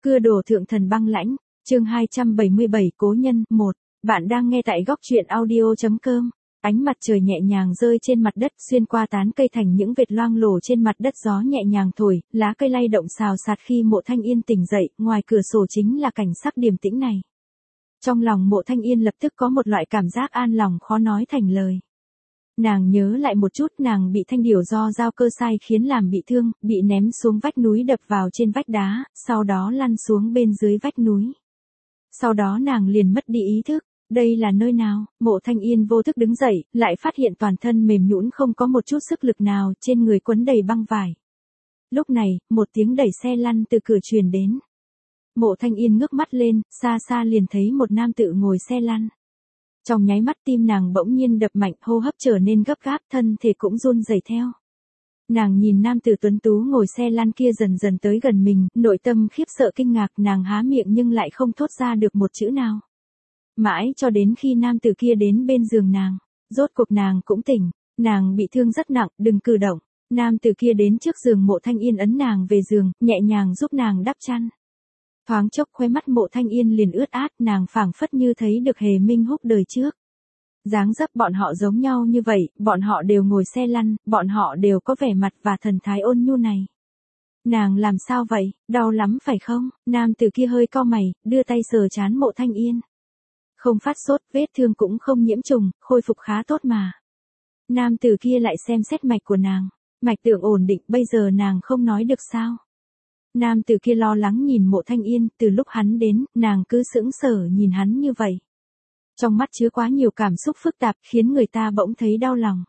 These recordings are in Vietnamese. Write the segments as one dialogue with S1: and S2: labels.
S1: Cưa đổ thượng thần băng lãnh, chương 277 Cố nhân 1. Bạn đang nghe tại góc truyện audio.com. Ánh mặt trời nhẹ nhàng rơi trên mặt đất, xuyên qua tán cây thành những vệt loang lổ trên mặt đất, gió nhẹ nhàng thổi, lá cây lay động xào xạc khi Mộ Thanh Yên tỉnh dậy, ngoài cửa sổ chính là cảnh sắc điềm tĩnh này. Trong lòng Mộ Thanh Yên lập tức có một loại cảm giác an lòng khó nói thành lời. Nàng nhớ lại một chút, nàng bị thanh điểu do dao cơ sai khiến làm bị thương, bị ném xuống vách núi đập vào trên vách đá, sau đó lăn xuống bên dưới vách núi. Sau đó nàng liền mất đi ý thức. Đây là nơi nào? Mộ Thanh Yên vô thức đứng dậy, lại phát hiện toàn thân mềm nhũn không có một chút sức lực nào, trên người quấn đầy băng vải. Lúc này, một tiếng đẩy xe lăn từ cửa truyền đến. Mộ Thanh Yên ngước mắt lên, xa xa liền thấy một nam tử ngồi xe lăn. Trong nháy mắt tim nàng bỗng nhiên đập mạnh, hô hấp trở nên gấp gáp, thân thể cũng run rẩy theo. Nàng nhìn nam tử tuấn tú ngồi xe lăn kia dần dần tới gần mình, nội tâm khiếp sợ kinh ngạc, nàng há miệng nhưng lại không thốt ra được một chữ nào. Mãi cho đến khi nam tử kia đến bên giường nàng, rốt cuộc nàng cũng tỉnh, nàng bị thương rất nặng, đừng cử động. Nam tử kia đến trước giường Mộ Thanh Yên, ấn nàng về giường, nhẹ nhàng giúp nàng đắp chăn. Thoáng chốc khóe mắt Mộ Thanh Yên liền ướt át, nàng phảng phất như thấy được Hề Minh Húc đời trước. Dáng dấp bọn họ giống nhau như vậy, bọn họ đều ngồi xe lăn, bọn họ đều có vẻ mặt và thần thái ôn nhu này. Nàng làm sao vậy, đau lắm phải không? Nam tử kia hơi cau mày, đưa tay sờ trán Mộ Thanh Yên. Không phát sốt, vết thương cũng không nhiễm trùng, khôi phục khá tốt mà. Nam tử kia lại xem xét mạch của nàng, mạch tượng ổn định, bây giờ nàng không nói được sao? Nam tử kia lo lắng nhìn Mộ Thanh Yên, từ lúc hắn đến, nàng cứ sững sờ nhìn hắn như vậy. Trong mắt chứa quá nhiều cảm xúc phức tạp, khiến người ta bỗng thấy đau lòng.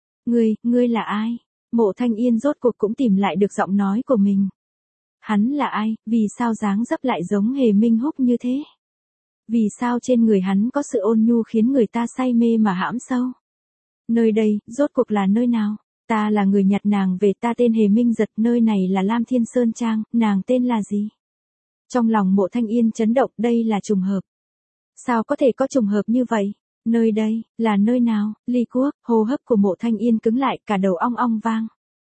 S1: Ngươi là ai? Mộ Thanh Yên rốt cuộc cũng tìm lại được giọng nói của mình. Hắn là ai, vì sao dáng dấp lại giống Hề Minh Húc như thế? Vì sao trên người hắn có sự ôn nhu khiến người ta say mê mà hãm sâu? Nơi đây, rốt cuộc là nơi nào? Ta là người nhặt nàng về, ta tên Hề Minh Giật, nơi này là Lam Thiên Sơn Trang, nàng tên là gì? Trong lòng Mộ Thanh Yên chấn động, đây là trùng hợp. Sao có thể có trùng hợp như vậy? Nơi đây, là nơi nào? Ly Quốc, hô hấp của Mộ Thanh Yên cứng lại, cả đầu ong ong vang.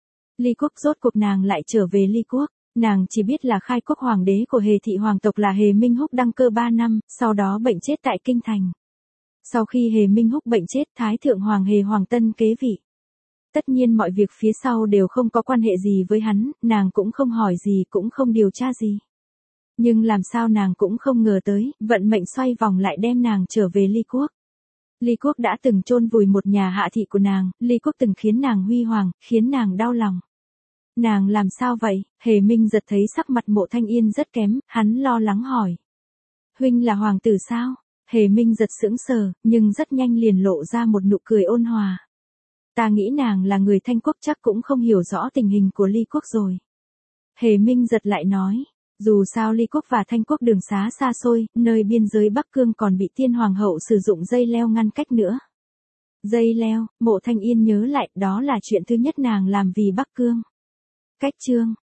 S1: Ly Quốc, rốt cuộc nàng lại trở về Ly Quốc. Nàng chỉ biết là khai quốc hoàng đế của Hề thị hoàng tộc là Hề Minh Húc đăng cơ 3 năm, sau đó bệnh chết tại Kinh Thành. Sau khi Hề Minh Húc bệnh chết, Thái thượng hoàng Hề Hoàng Tân kế vị. Tất nhiên mọi việc phía sau đều không có quan hệ gì với hắn, nàng cũng không hỏi gì, cũng không điều tra gì. Nhưng làm sao nàng cũng không ngờ tới, vận mệnh xoay vòng lại đem nàng trở về Ly Quốc. Ly Quốc đã từng chôn vùi một nhà hạ thị của nàng, Ly Quốc từng khiến nàng huy hoàng, khiến nàng đau lòng. Nàng làm sao vậy? Hề Minh Giật thấy sắc mặt Mộ Thanh Yên rất kém, hắn lo lắng hỏi. Huynh là hoàng tử sao? Hề Minh Giật sững sờ, nhưng rất nhanh liền lộ ra một nụ cười ôn hòa. Ta nghĩ nàng là người Thanh Quốc, chắc cũng không hiểu rõ tình hình của Ly Quốc rồi. Hề Minh Giật lại nói, dù sao Ly Quốc và Thanh Quốc đường xá xa xôi, nơi biên giới Bắc Cương còn bị Tiên Hoàng hậu sử dụng dây leo ngăn cách nữa. Dây leo, Mộ Thanh Yên nhớ lại, đó là chuyện thứ nhất nàng làm vì Bắc Cương. Cách chương,